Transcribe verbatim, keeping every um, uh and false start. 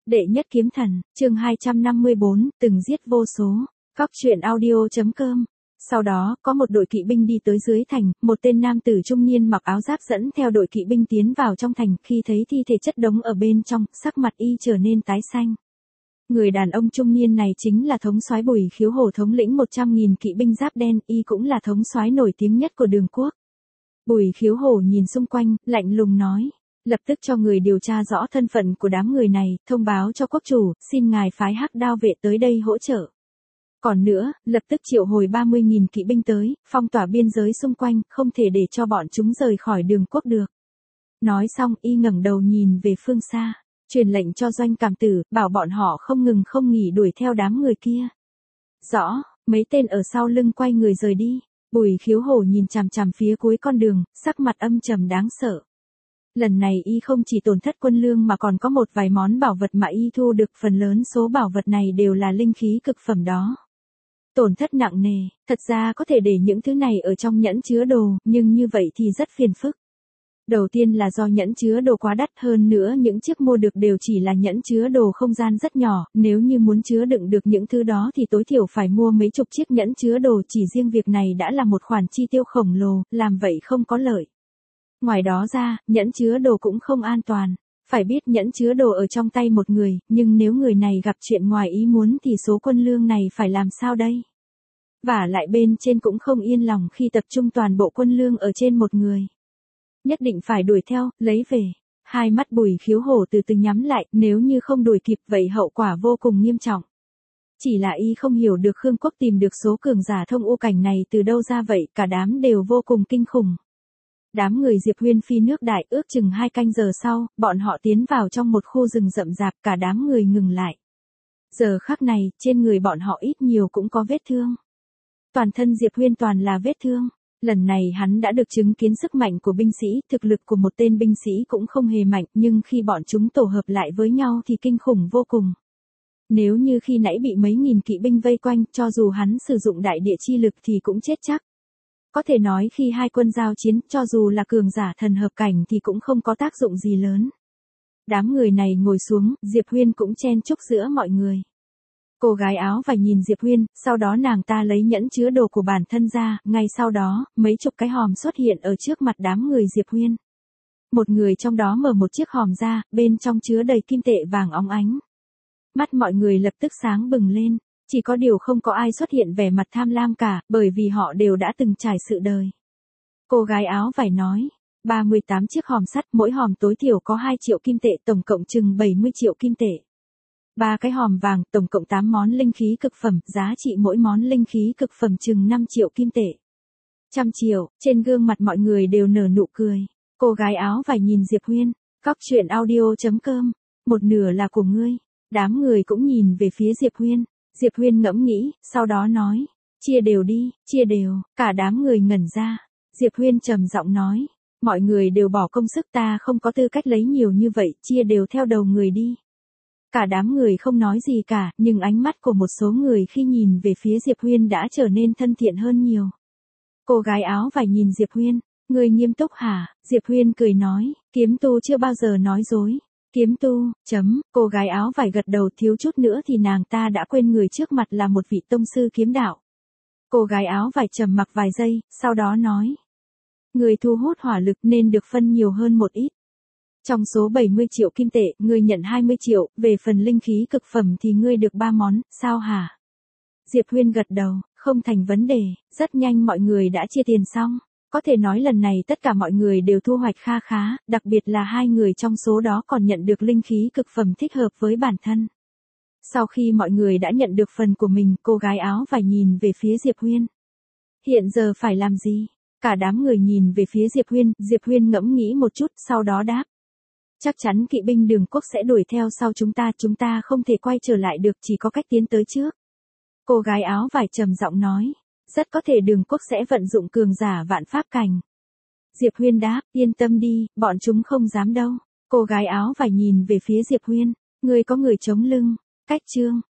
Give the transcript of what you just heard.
Đệ nhất kiếm thần, chương hai trăm năm mươi bốn, từng giết vô số. Cóc truyện audio.com. Sau đó, có một đội kỵ binh đi tới dưới thành, một tên nam tử trung niên mặc áo giáp dẫn theo đội kỵ binh tiến vào trong thành, khi thấy thi thể chất đống ở bên trong, sắc mặt y trở nên tái xanh. Người đàn ông trung niên này chính là thống soái Bùi Khiếu Hổ, thống lĩnh một trăm nghìn kỵ binh giáp đen, y cũng là thống soái nổi tiếng nhất của Đường Quốc. Bùi Khiếu Hổ nhìn xung quanh, lạnh lùng nói: lập tức cho người điều tra rõ thân phận của đám người này, thông báo cho quốc chủ, xin ngài phái Hắc Đao vệ tới đây hỗ trợ. Còn nữa, lập tức triệu hồi ba mươi nghìn kỵ binh tới, phong tỏa biên giới xung quanh, không thể để cho bọn chúng rời khỏi Đường Quốc được. Nói xong, y ngẩng đầu nhìn về phương xa, truyền lệnh cho Doanh Cảm Tử, bảo bọn họ không ngừng không nghỉ đuổi theo đám người kia. Rõ, mấy tên ở sau lưng quay người rời đi. Bùi Khiếu Hổ nhìn chằm chằm phía cuối con đường, sắc mặt âm trầm đáng sợ. Lần này y không chỉ tổn thất quân lương mà còn có một vài món bảo vật mà y thu được, phần lớn số bảo vật này đều là linh khí cực phẩm đó. Tổn thất nặng nề, thật ra có thể để những thứ này ở trong nhẫn chứa đồ, nhưng như vậy thì rất phiền phức. Đầu tiên là do nhẫn chứa đồ quá đắt, hơn nữa những chiếc mua được đều chỉ là nhẫn chứa đồ không gian rất nhỏ, nếu như muốn chứa đựng được những thứ đó thì tối thiểu phải mua mấy chục chiếc nhẫn chứa đồ, chỉ riêng việc này đã là một khoản chi tiêu khổng lồ, làm vậy không có lợi. Ngoài đó ra, nhẫn chứa đồ cũng không an toàn. Phải biết nhẫn chứa đồ ở trong tay một người, nhưng nếu người này gặp chuyện ngoài ý muốn thì số quân lương này phải làm sao đây? Vả lại bên trên cũng không yên lòng khi tập trung toàn bộ quân lương ở trên một người. Nhất định phải đuổi theo, lấy về. Hai mắt Bùi Khiếu Hổ từ từ nhắm lại, nếu như không đuổi kịp vậy hậu quả vô cùng nghiêm trọng. Chỉ là y không hiểu được Khương Quốc tìm được số cường giả thông u cảnh này từ đâu ra vậy, cả đám đều vô cùng kinh khủng. Đám người Diệp Huyên phi nước đại, ước chừng hai canh giờ sau, bọn họ tiến vào trong một khu rừng rậm rạp, cả đám người ngừng lại. Giờ khắc này, trên người bọn họ ít nhiều cũng có vết thương. Toàn thân Diệp Huyên toàn là vết thương. Lần này hắn đã được chứng kiến sức mạnh của binh sĩ, thực lực của một tên binh sĩ cũng không hề mạnh, nhưng khi bọn chúng tổ hợp lại với nhau thì kinh khủng vô cùng. Nếu như khi nãy bị mấy nghìn kỵ binh vây quanh, cho dù hắn sử dụng đại địa chi lực thì cũng chết chắc. Có thể nói khi hai quân giao chiến, cho dù là cường giả thần hợp cảnh thì cũng không có tác dụng gì lớn. Đám người này ngồi xuống, Diệp Huyên cũng chen chúc giữa mọi người. Cô gái áo vải nhìn Diệp Huyên, sau đó nàng ta lấy nhẫn chứa đồ của bản thân ra, ngay sau đó, mấy chục cái hòm xuất hiện ở trước mặt đám người Diệp Huyên. Một người trong đó mở một chiếc hòm ra, bên trong chứa đầy kim tệ vàng óng ánh. Mắt mọi người lập tức sáng bừng lên, chỉ có điều không có ai xuất hiện vẻ mặt tham lam cả, bởi vì họ đều đã từng trải sự đời. Cô gái áo vải nói, ba mươi tám chiếc hòm sắt, mỗi hòm tối thiểu có hai triệu kim tệ, tổng cộng chừng bảy mươi triệu kim tệ. Ba cái hòm vàng, tổng cộng tám món linh khí cực phẩm, giá trị mỗi món linh khí cực phẩm chừng năm triệu kim tệ. Trăm triệu, trên gương mặt mọi người đều nở nụ cười. Cô gái áo vải nhìn Diệp Huyên, cóc truyện audio.com, một nửa là của ngươi. Đám người cũng nhìn về phía Diệp Huyên. Diệp Huyên ngẫm nghĩ, sau đó nói, chia đều đi, chia đều, cả đám người ngẩn ra. Diệp Huyên trầm giọng nói, mọi người đều bỏ công sức, ta không có tư cách lấy nhiều như vậy, chia đều theo đầu người đi. Cả đám người không nói gì cả, nhưng ánh mắt của một số người khi nhìn về phía Diệp Huyên đã trở nên thân thiện hơn nhiều. Cô gái áo vải nhìn Diệp Huyên, người nghiêm túc hả? Diệp Huyên cười nói, kiếm tu chưa bao giờ nói dối. Kiếm tu, chấm, cô gái áo vải gật đầu, thiếu chút nữa thì nàng ta đã quên người trước mặt là một vị tông sư kiếm đạo. Cô gái áo vải trầm mặc vài giây, sau đó nói, người thu hút hỏa lực nên được phân nhiều hơn một ít. Trong số bảy mươi triệu kim tệ, ngươi nhận hai mươi triệu, về phần linh khí cực phẩm thì ngươi được ba món, sao hả? Diệp Huyên gật đầu, không thành vấn đề, rất nhanh mọi người đã chia tiền xong. Có thể nói lần này tất cả mọi người đều thu hoạch kha khá, đặc biệt là hai người trong số đó còn nhận được linh khí cực phẩm thích hợp với bản thân. Sau khi mọi người đã nhận được phần của mình, cô gái áo vải nhìn về phía Diệp Huyên. Hiện giờ phải làm gì? Cả đám người nhìn về phía Diệp Huyên, Diệp Huyên ngẫm nghĩ một chút, sau đó đáp. Chắc chắn kỵ binh Đường Quốc sẽ đuổi theo sau chúng ta, chúng ta không thể quay trở lại được, chỉ có cách tiến tới trước. Cô gái áo vải trầm giọng nói, rất có thể Đường Quốc sẽ vận dụng cường giả vạn pháp cảnh. Diệp Huyên đáp, yên tâm đi, bọn chúng không dám đâu. Cô gái áo vải nhìn về phía Diệp Huyên, ngươi có người chống lưng. Cách chương,